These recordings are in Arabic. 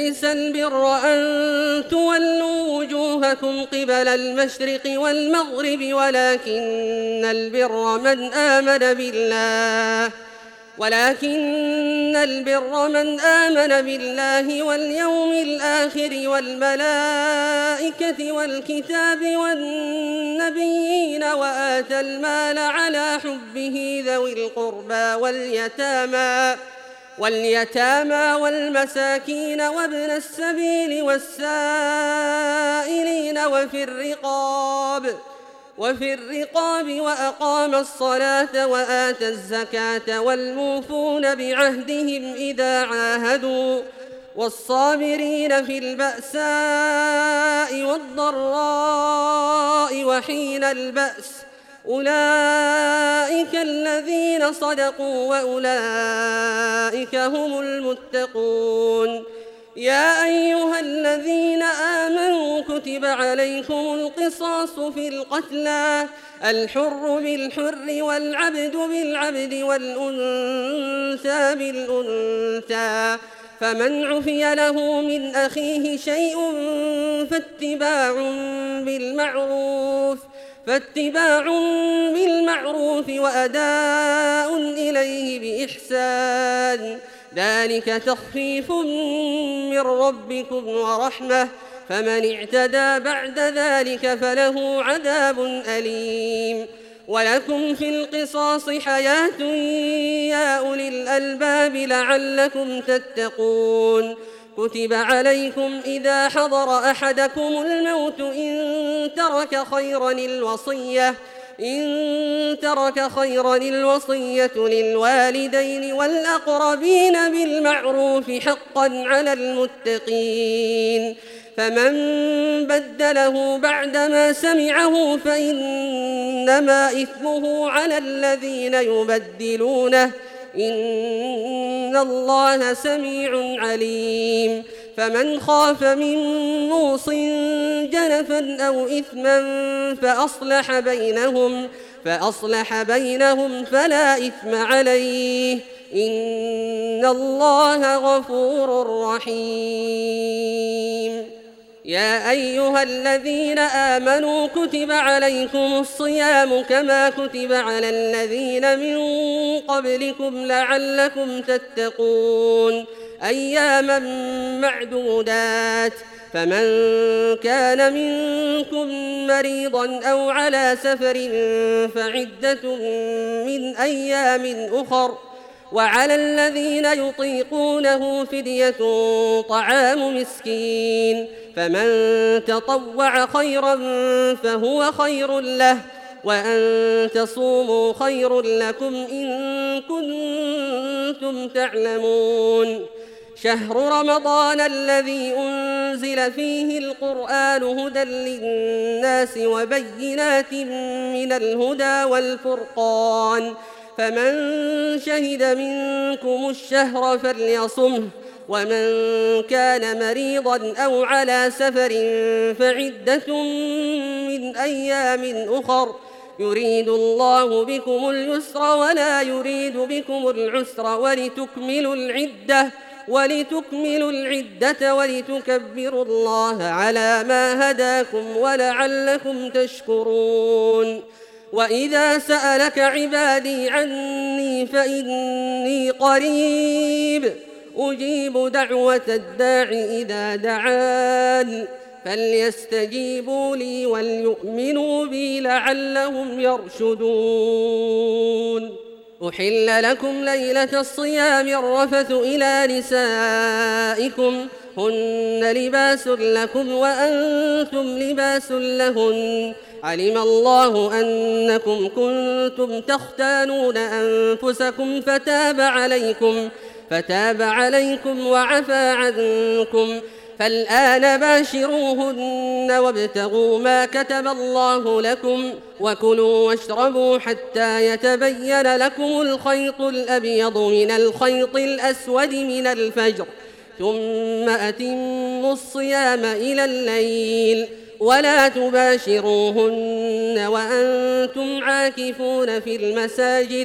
ليس البر أن تولوا وجوهكم قبل المشرق والمغرب ولكن البر من آمن بالله واليوم الآخر والملائكة والكتاب والنبيين وآتى المال على حبه ذوي القربى واليتامى والمساكين وابن السبيل والسائلين وفي الرقاب وأقام الصلاة وآتى الزكاة والموفون بعهدهم إذا عاهدوا والصابرين في البأساء والضراء وحين البأس أولئك الذين صدقوا وأولئك هم المتقون. يا أيها الذين آمنوا كتب عليكم القصاص في القتلى الحر بالحر والعبد بالعبد والأنثى بالأنثى فمن عفي له من أخيه شيء فاتباع بالمعروف وأداء إليه بإحسان ذلك تخفيف من ربكم ورحمة فمن اعتدى بعد ذلك فله عذاب أليم. ولكم في القصاص حياة يا أولي الألباب لعلكم تتقون. كتب عليكم إذا حضر أحدكم الموت إن ترك خيرا الوصية للوالدين والأقربين بالمعروف حقا على المتقين. فمن بدله بعدما سمعه فإنما إثمه على الذين يبدلونه إن الله سميع عليم. فمن خاف من موص جنفا أو إثما فأصلح بينهم فلا إثم عليه إن الله غفور رحيم. يا أيها الذين آمنوا كتب عليكم الصيام كما كتب على الذين من قبلكم لعلكم تتقون أياما معدودات فمن كان منكم مريضا أو على سفر فعدة من أيام أخر وعلى الذين يطيقونه فدية طعام مسكين فمن تطوع خيرا فهو خير له وأن تصوموا خير لكم إن كنتم تعلمون. شهر رمضان الذي أنزل فيه القرآن هدى للناس وبينات من الهدى والفرقان فمن شهد منكم الشهر فليصمه ومن كان مريضا أو على سفر فعدة من أيام أخر يريد الله بكم اليسر ولا يريد بكم العسر ولتكملوا العدة ولتكبروا الله على ما هداكم ولعلكم تشكرون. وإذا سألك عبادي عني فإني قريب أجيب دعوة الداع إذا دعان فليستجيبوا لي وليؤمنوا بي لعلهم يرشدون. أحل لكم ليلة الصيام الرفث إلى نسائكم هن لباس لكم وأنتم لباس لهن علم الله أنكم كنتم تختانون أنفسكم فتاب عليكم وعفى عنكم فالآن باشروهن وابتغوا ما كتب الله لكم وكلوا واشربوا حتى يتبين لكم الخيط الأبيض من الخيط الأسود من الفجر ثم أتموا الصيام إلى الليل ولا تباشروهن وأنتم عاكفون في المساجد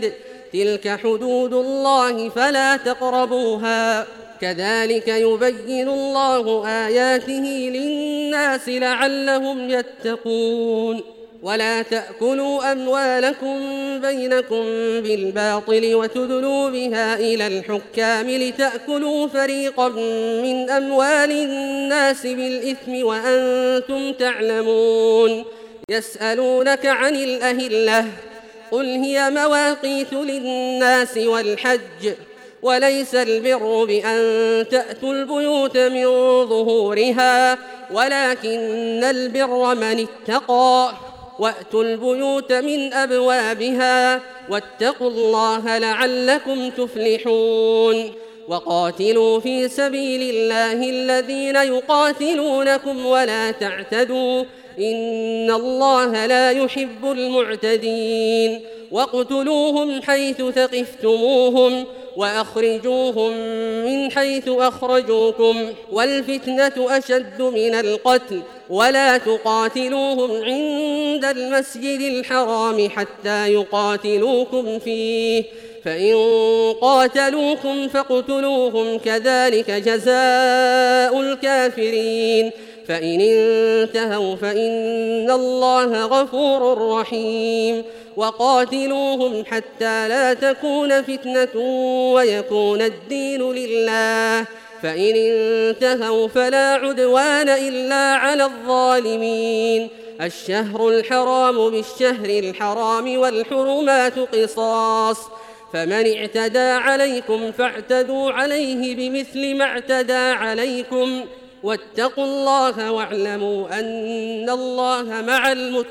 تلك حدود الله فلا تقربوها كذلك يبين الله آياته للناس لعلهم يتقون ولا تأكلوا أموالكم بينكم بالباطل وتدلوا بها إلى الحكام لتأكلوا فريقا من أموال الناس بالإثم وأنتم تعلمون يسألونك عن الأهلة قل هي مواقيت للناس والحج وليس البر بأن تأتوا البيوت من ظهورها ولكن البر من اتقى وأتوا البيوت من أبوابها واتقوا الله لعلكم تفلحون وقاتلوا في سبيل الله الذين يقاتلونكم ولا تعتدوا إن الله لا يحب المعتدين واقتلوهم حيث ثقفتموهم وأخرجوهم من حيث أخرجوكم والفتنة أشد من القتل ولا تقاتلوهم عند المسجد الحرام حتى يقاتلوكم فيه فإن قاتلوكم فاقتلوهم كذلك جزاء الكافرين فإن انتهوا فإن الله غفور رحيم وقاتلوهم حتى لا تكون فتنة ويكون الدين لله فإن انتهوا فلا عدوان إلا على الظالمين الشهر الحرام بالشهر الحرام والحرمات قصاص فمن اعتدى عليكم فاعتدوا عليه بمثل ما اعتدى عليكم واتقوا الله واعلموا أن الله مع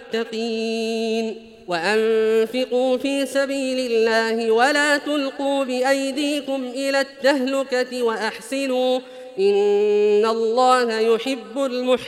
المتقين وأنفقوا في سبيل الله ولا تلقوا بأيديكم إلى التهلكة وأحسنوا إن الله يحب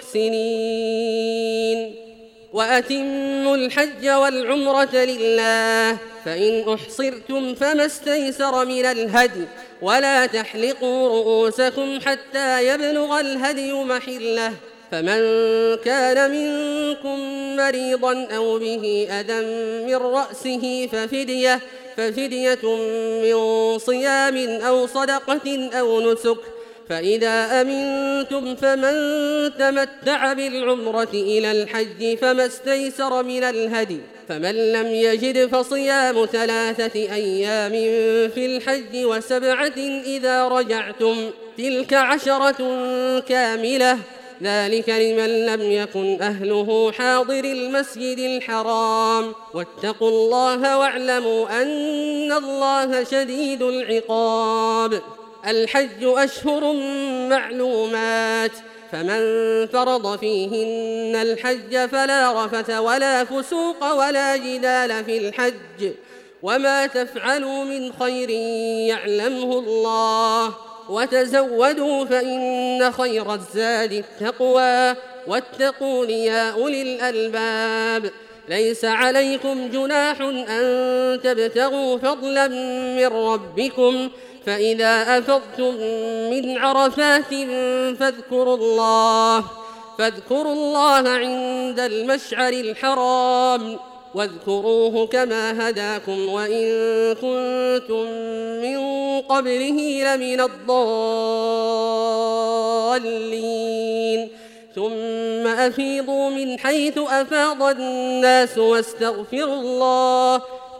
المحسنين وأتموا الحج والعمرة لله فإن أحصرتم فما استيسر من الهدي ولا تحلقوا رؤوسكم حتى يبلغ الهدي محله فمن كان منكم مريضا أو به أذى من رأسه ففدية من صيام أو صدقة أو نسك فإذا أمنتم فمن تمتع بالعمرة إلى الحج فما استيسر من الهدي فمن لم يجد فصيام 3 أيام في الحج و7 إذا رجعتم تلك 10 كاملة ذلك لمن لم يكن أهله حاضر المسجد الحرام واتقوا الله واعلموا أن الله شديد العقاب الحج أشهر معلومات فمن فرض فيهن الحج فلا رفث ولا فسوق ولا جدال في الحج وما تفعلوا من خير يعلمه الله وتزودوا فإن خير الزاد التقوى واتقون يا أولي الألباب ليس عليكم جناح أن تبتغوا فضلا من ربكم فإذا أفضتم من عرفات فاذكروا الله عند المشعر الحرام واذكروه كما هداكم وإن كنتم من قبله لمن الضالين ثم أفيضوا من حيث أفاض الناس واستغفروا الله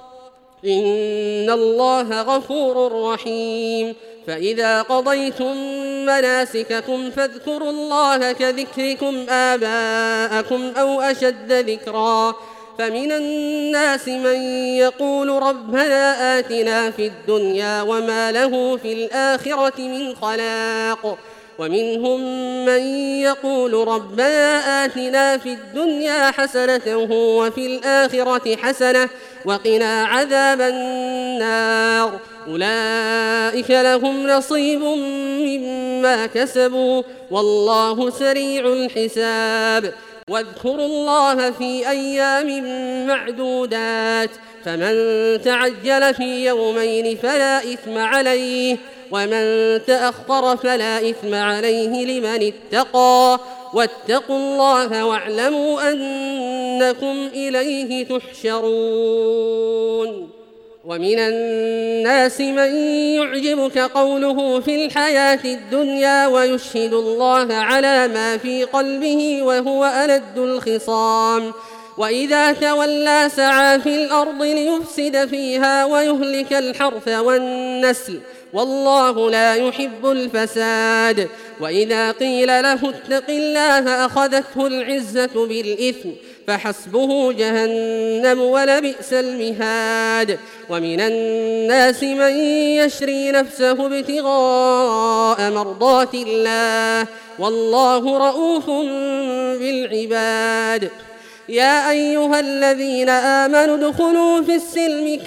إن الله غفور رحيم فإذا قضيتم مناسككم فاذكروا الله كذكركم آباءكم أو أشد ذكرا فمن الناس من يقول ربنا آتنا في الدنيا وما له في الآخرة من خلاق ومنهم من يقول ربنا آتنا في الدنيا حسنة وفي الآخرة حسنة وقنا عذاب النار أولئك لهم نصيب مما كسبوا والله سريع الحساب واذكروا الله في أيام معدودات فمن تعجل في يومين فلا إثم عليه ومن تأخر فلا إثم عليه لمن اتقى واتقوا الله واعلموا أنكم إليه تحشرون ومن الناس من يعجبك قوله في الحياة الدنيا ويشهد الله على ما في قلبه وهو ألد الخصام وإذا تولى سعى في الأرض ليفسد فيها ويهلك الحرث والنسل والله لا يحب الفساد وإذا قيل له اتق الله أخذته العزة بالإثم فحسبه جهنم ولبئس المهاد ومن الناس من يشري نفسه ابتغاء مرضات الله والله رؤوف بالعباد يا أيها الذين آمنوا ادخلوا في السلم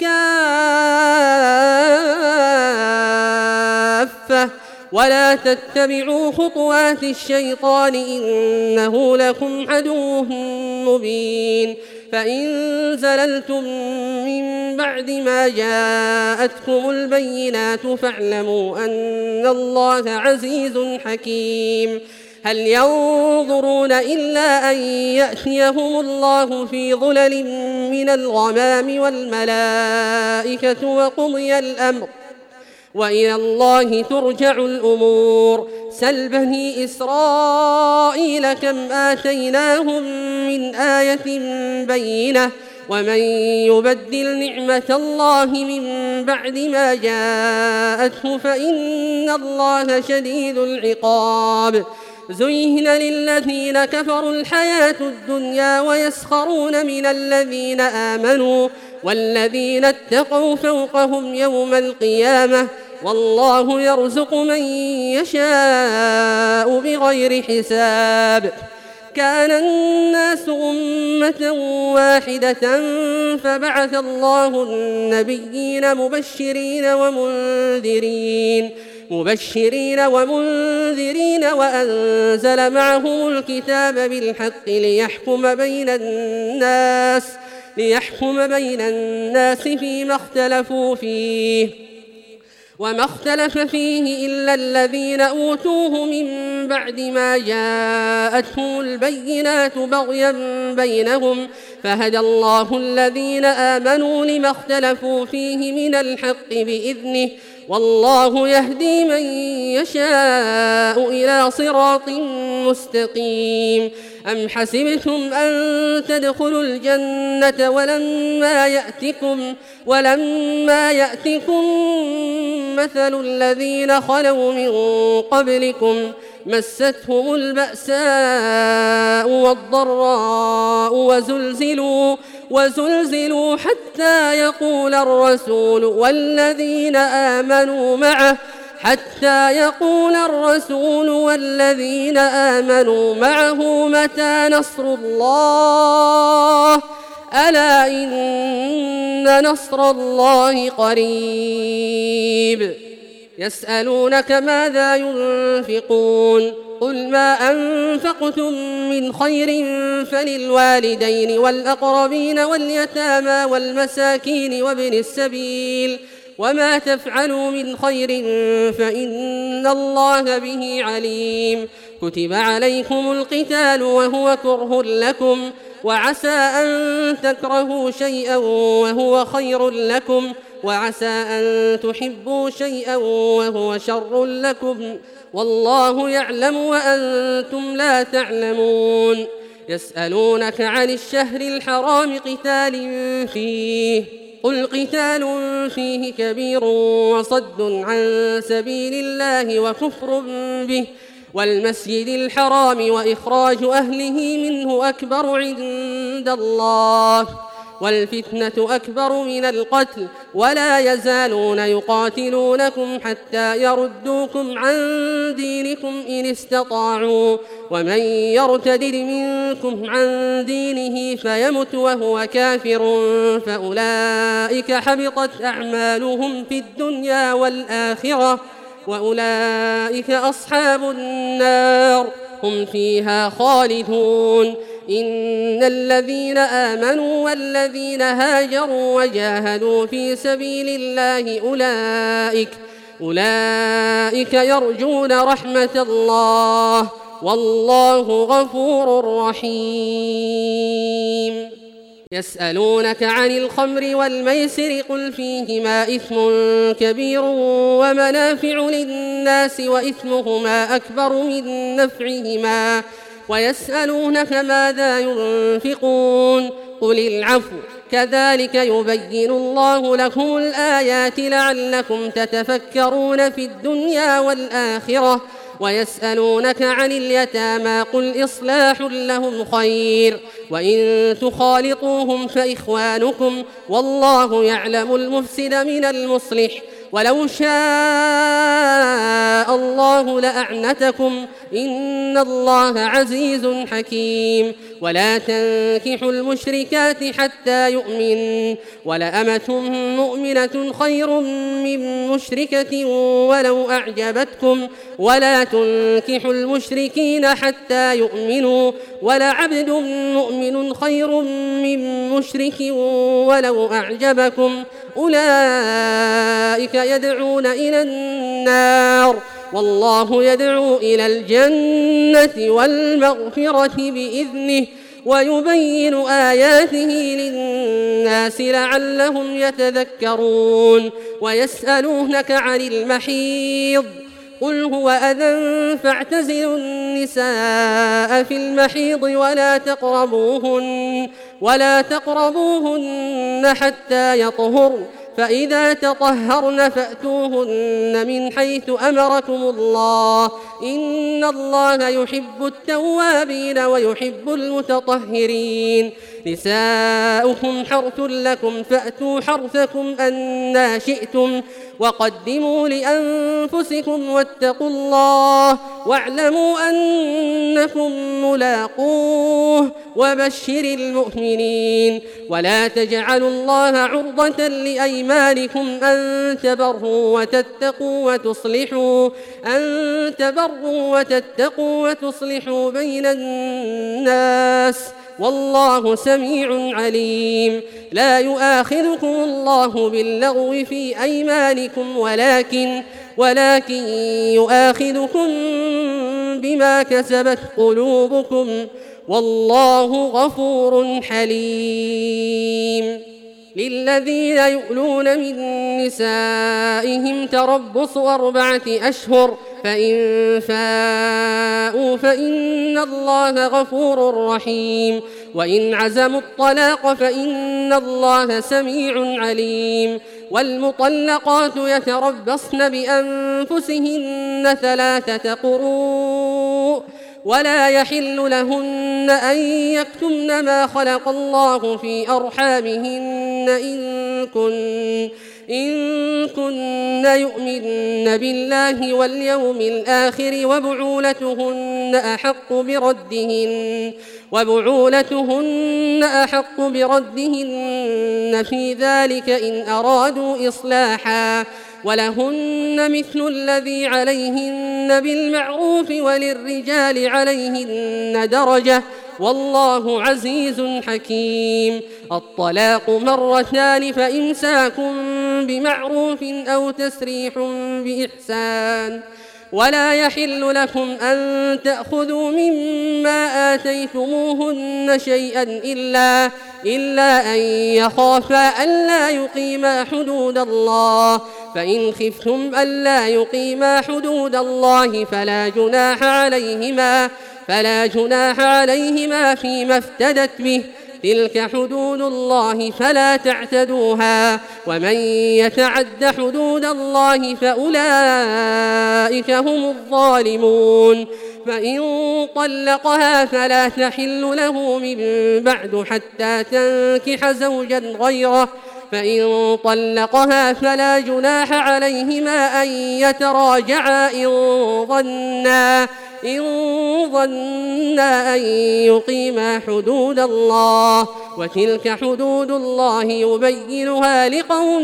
كافة ولا تتبعوا خطوات الشيطان إنه لكم عدو مبين فإن زللتم من بعد ما جاءتكم البينات فاعلموا أن الله عزيز حكيم هل ينظرون إلا أن يأتيهم الله في ظلل من الغمام والملائكة وقضي الأمر وإلى الله ترجع الأمور سل بني إسرائيل كم آتيناهم من آية بينة ومن يبدل نعمة الله من بعد ما جاءته فإن الله شديد العقاب زين للذين كفروا الحياة الدنيا ويسخرون من الذين آمنوا والذين اتقوا فوقهم يوم القيامة والله يرزق من يشاء بغير حساب كان الناس أمة واحدة فبعث الله النبيين مبشرين ومنذرين وأنزل معهم الكتاب بالحق ليحكم بين الناس فيما اختلفوا فيه وما اختلف فيه إلا الذين أوتوه من بعد ما جاءتهم البينات بغيا بينهم فهدى الله الذين آمنوا لما اختلفوا فيه من الحق بإذنه والله يهدي من يشاء إلى صراط مستقيم أم حسبتم أن تدخلوا الجنة ولما يأتكم مثل الذين خلوا من قبلكم مستهم البأساء والضراء وزلزلوا حتى يقول الرسول والذين آمنوا معه متى نصر الله ألا إن نصر الله قريب يسألونك ماذا ينفقون قل ما أنفقتم من خير فللوالدين والأقربين واليتامى والمساكين وابن السبيل وما تفعلوا من خير فإن الله به عليم كتب عليكم القتال وهو كره لكم وعسى أن تكرهوا شيئا وهو خير لكم وعسى أن تحبوا شيئا وهو شر لكم والله يعلم وأنتم لا تعلمون يسألونك عن الشهر الحرام قتال فيه قل قتال فيه كبير وصد عن سبيل الله وكفر به والمسجد الحرام وإخراج أهله منه أكبر عند الله والفتنة أكبر من القتل ولا يزالون يقاتلونكم حتى يردوكم عن دينكم إن استطاعوا ومن يرتد منكم عن دينه فيمت وهو كافر فأولئك حبطت أعمالهم في الدنيا والآخرة وأولئك أصحاب النار هم فيها خالدون إن الذين آمنوا والذين هاجروا وجاهدوا في سبيل الله أولئك يرجون رحمة الله والله غفور رحيم. يسألونك عن الخمر والميسر قل فيهما إثم كبير ومنافع للناس وإثمهما أكبر من نفعهما ويسألونك ماذا ينفقون قل العفو كذلك يبين الله لكم الآيات لعلكم تتفكرون في الدنيا والآخرة ويسألونك عن اليتامى قل إصلاح لهم خير وإن تخالطوهم فإخوانكم والله يعلم المفسد من المصلح ولو شاء الله لأعنتكم إن الله عزيز حكيم ولا تنكحوا المشركات حتى يؤمن ولأمة مؤمنة خير من مشركة ولو أعجبتكم ولا تنكحوا المشركين حتى يؤمنوا ولعبد مؤمن خير من مشرك ولو أعجبكم أولئك يدعون إلى النار والله يدعو إلى الجنة والمغفرة بإذنه ويبين آياته للناس لعلهم يتذكرون ويسألونك عن المحيض قل هو أذى فاعتزلوا النساء في المحيض ولا تقربوهن حتى يطهرن فإذا تطهرن فأتوهن من حيث أمركم الله إن الله يحب التوابين ويحب المتطهرين نساؤكم حرث لكم فأتوا حرثكم أنى شئتم وقدموا لأنفسكم واتقوا الله واعلموا أنكم ملاقوه وبشر المؤمنين ولا تجعلوا الله عرضة لأيمانكم أن تبروا وتتقوا بين الناس والله سميع عليم لا يؤاخذكم الله باللغو في أيمانكم ولكن يؤاخذكم بما كسبت قلوبكم والله غفور حليم للذين يؤلون من نسائهم تربص 4 أشهر فإن فاءوا فإن الله غفور رحيم وإن عزموا الطلاق فإن الله سميع عليم والمطلقات يتربصن بأنفسهن 3 قروء ولا يحل لهن أن يكتمن ما خلق الله في أرحامهن إن كن يؤمن بالله واليوم الآخر وبعولتهن أحق بردهن في ذلك إن أرادوا إصلاحا ولهن مثل الذي عليهن بالمعروف وللرجال عليهن درجة والله عزيز حكيم الطلاق 2 فإمساك بمعروف أو تسريح بإحسان ولا يحل لكم أن تأخذوا مما آتيتموهن شيئا إلا أن يخافا ألا يقيما حدود الله فإن خفتم ألا يقيما حدود الله فلا جناح عليهما فيما افتدت به تلك حدود الله فلا تعتدوها ومن يتعد حدود الله فأولئك هم الظالمون فإن طلقها فلا تحل له من بعد حتى تنكح زوجا غيره فإن طلقها فلا جناح عليهما أن يتراجعا إن ظنا أن يقيما حدود الله وتلك حدود الله يبينها لقوم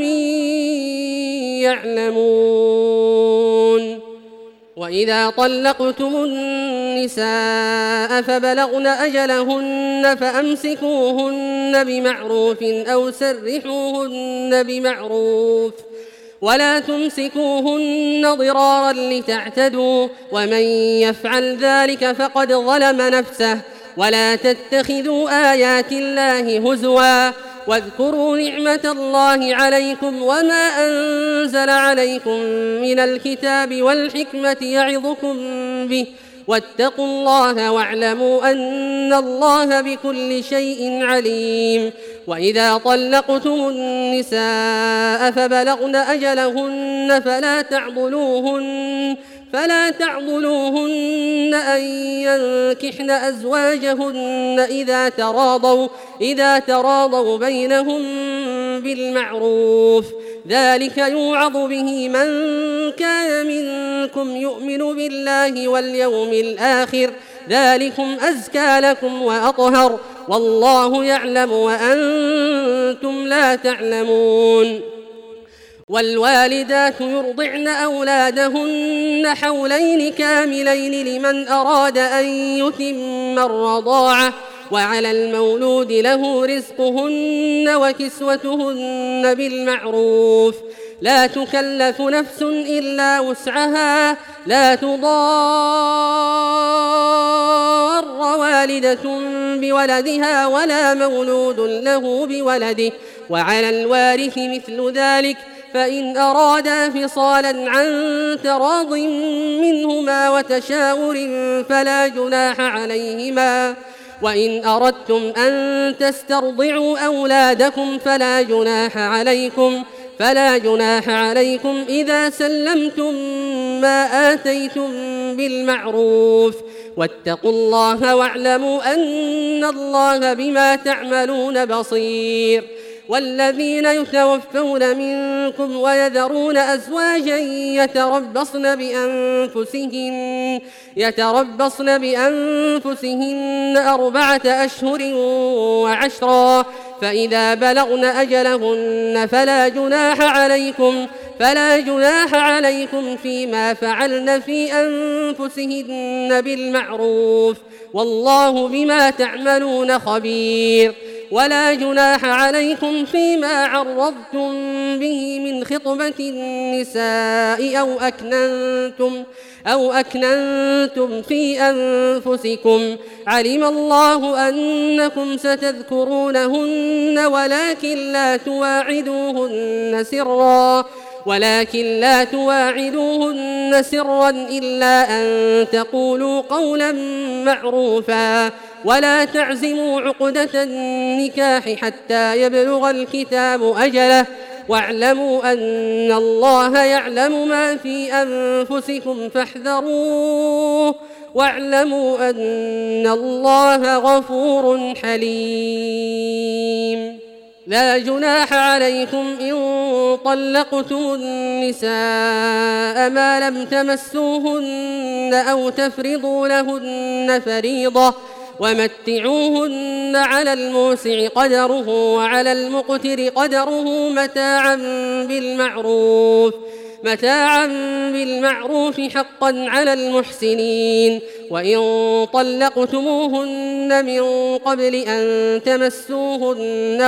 يعلمون وإذا طلقتم النساء فبلغن أجلهن فأمسكوهن بمعروف أو سرحوهن بمعروف ولا تمسكوهن ضرارا لتعتدوا ومن يفعل ذلك فقد ظلم نفسه ولا تتخذوا آيات الله هزوا واذكروا نعمة الله عليكم وما أنزل عليكم من الكتاب والحكمة يعظكم به واتقوا الله واعلموا أن الله بكل شيء عليم. وإذا طلقتم النساء فبلغن أجلهن فلا تعضلوهن أن ينكحن أزواجهن إذا تراضوا بينهم بالمعروف ذلك يوعظ به من كان منكم يؤمن بالله واليوم الآخر ذلكم أزكى لكم وأطهر والله يعلم وأنتم لا تعلمون. والوالدات يرضعن أولادهن حولين كاملين لمن أراد أن يتم الرضاعة وعلى المولود له رزقهن وكسوتهن بالمعروف لا تكلف نفس إلا وسعها لا تضار والدة بولدها ولا مولود له بولده وعلى الوارث مثل ذلك فإن أرادا فصالا عن تراض منهما وتشاور فلا جناح عليهما وإن أردتم أن تسترضعوا أولادكم فلا جناح عليكم إذا سلمتم ما آتيتم بالمعروف واتقوا الله واعلموا أن الله بما تعملون بصير. والذين يتوفون منكم ويذرون أزواجا يتربصن بأنفسهن 4 أشهر وعشرا فإذا بلغن أجلهن فلا جناح عليكم فيما فعلن في أنفسهن بالمعروف والله بما تعملون خبير. ولا جناح عليكم فيما عرضتم به من خطبة النساء أو أكننتم في أنفسكم علم الله أنكم ستذكرونهن ولكن لا تواعدوهن سرا إلا أن تقولوا قولا معروفا ولا تعزموا عقدة النكاح حتى يبلغ الكتاب أجله واعلموا أن الله يعلم ما في أنفسكم فاحذروه واعلموا أن الله غفور حليم. لا جناح عليكم إن طلقتم النساء ما لم تمسوهن أو تفرضوا لهن فريضة ومتعوهن على الموسع قدره وعلى المقتر قدره متاعا بالمعروف حقا على المحسنين. وإن طلقتموهن من قبل أن تمسوهن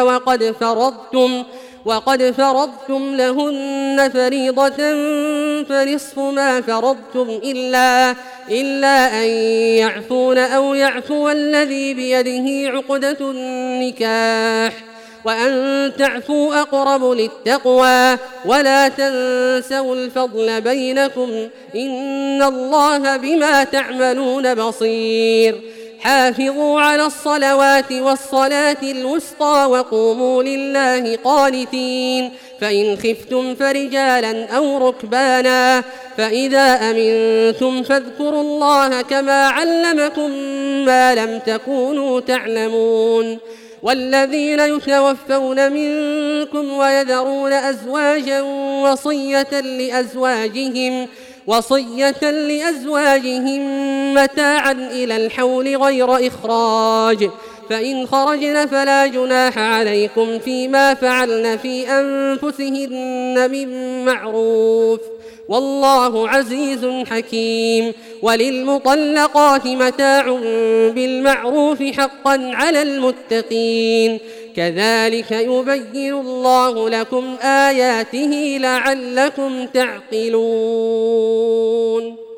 وقد فرضتم لهن فريضة فنصف ما فرضتم إلا أن يعفون أو يعفو الذي بيده عقدة النكاح وأن تعفوا أقرب للتقوى ولا تنسوا الفضل بينكم إن الله بما تعملون بصير. حافظوا على الصلوات والصلاة الوسطى وقوموا لله قانتين فإن خفتم فرجالا أو ركبانا فإذا أمنتم فاذكروا الله كما علمكم ما لم تكونوا تعلمون. والذين يتوفون منكم ويذرون أزواجا وصية لأزواجهم متاعا إلى الحول غير إخراج فإن خرجن فلا جناح عليكم فيما فعلن في أنفسهن من معروف والله عزيز حكيم. وللمطلقات متاع بالمعروف حقا على المتقين كذلك يبين الله لكم آياته لعلكم تعقلون.